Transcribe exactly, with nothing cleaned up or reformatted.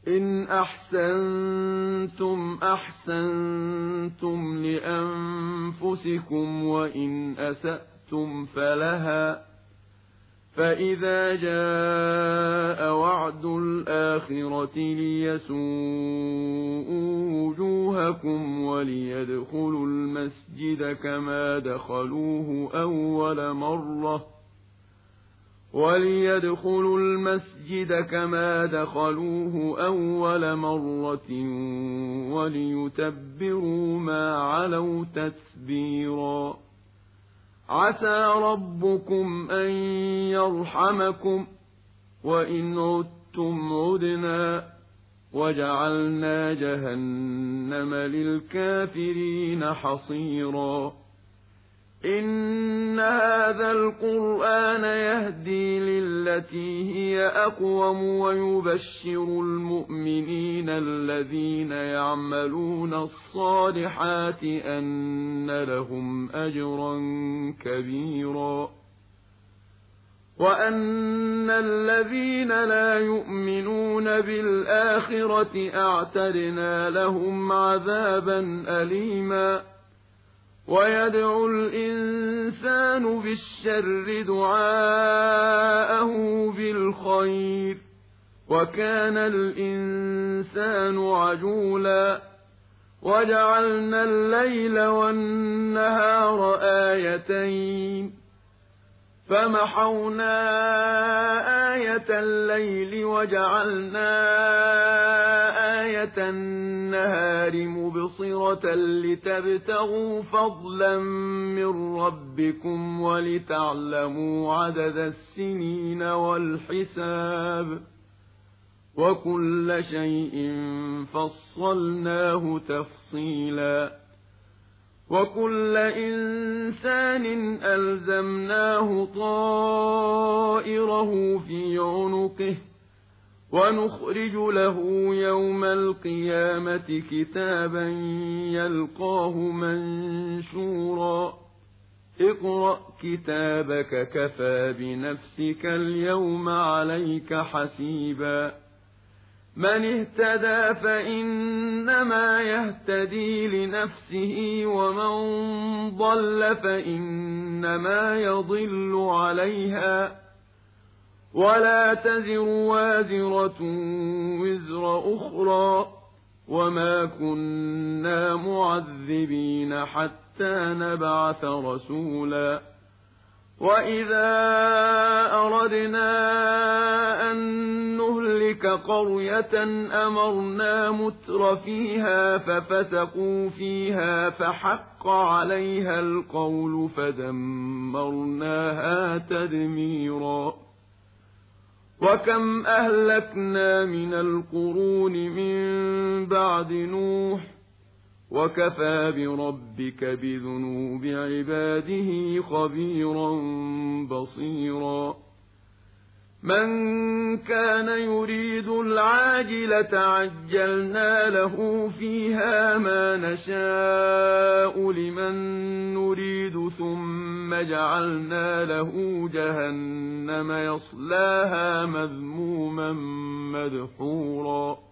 إن أحسنتم أحسنتم لأنفسكم وإن أسأتم فلها فإذا جاء وعد الآخرة ليسوءوا وجوهكم وليدخلوا المسجد كما دخلوه أول مرة وليدخلوا المسجد كما دخلوه أول مرة وليتبروا ما علوا تتبيرا عسى ربكم أن يرحمكم وإن عدتم عدنا وجعلنا جهنم للكافرين حصيرا إن هذا القرآن يهدي للتي هي أقوم ويبشر المؤمنين الذين يعملون الصالحات أن لهم أجرا كبيرا وأن الذين لا يؤمنون بالآخرة أعتدنا لهم عذابا أليما ويدعو الإنسان بالشر دعاءه بالخير وكان الإنسان عجولا وجعلنا الليل والنهار آيتين فمحونا آية الليل وجعلنا آية النهار مبصرة لتبتغوا فضلا من ربكم ولتعلموا عدد السنين والحساب وكل شيء فصلناه تفصيلا وكل إنسان ألزمناه طائره في عنقه ونخرج له يوم القيامة كتابا يلقاه منشورا اقرأ كتابك كفى بنفسك اليوم عليك حسيبا من اهتدى فإنما يهتدي لنفسه ومن ضل فإنما يضل عليها ولا تزر وازرة وزر أخرى وما كنا معذبين حتى نبعث رسولا وإذا أردنا أن نهلك قرية أمرنا متر فيها ففسقوا فيها فحق عليها القول فدمرناها تدميرا وكم أهلكنا من القرون من بعد نوح وكفى بربك بذنوب عباده خبيرا بصيرا من كان يريد العاجلة عجلنا له فيها ما نشاء لمن نريد ثم جعلنا له جهنم يصلاها مذموما مدحورا